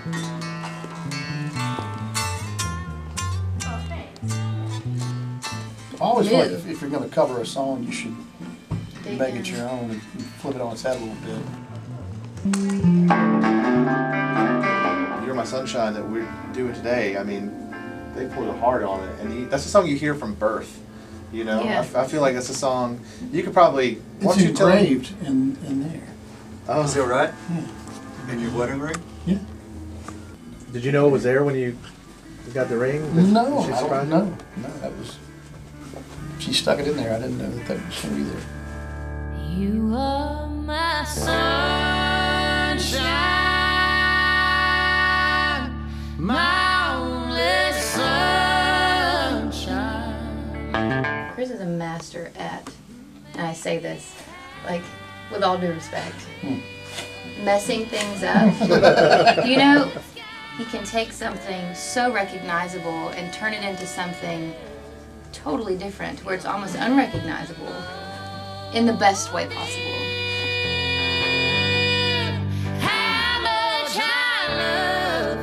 I always feel like if you're going to cover a song, you should make it your own and flip it on its head a little bit. You're My Sunshine that we're doing today, I mean, they poured their heart on it, and that's a song you hear from birth. You know, Yeah. I feel like it's a song you could probably. It's engraved in there. Oh, Is that right? Yeah. In your wedding ring? Yeah. Did you know it was there when you got the ring? No, She I don't surprised know. you? No, that was. She stuck it in there. I didn't know that was going to be there. You are my sunshine, my only sunshine. Chris is a master at, and I say this, like, with all due respect, messing things up. You know, he can take something so recognizable and turn it into something totally different, where it's almost unrecognizable, in the best way possible. How much I love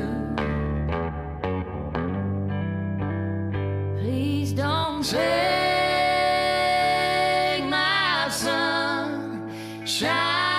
you. Please don't take my sunshine.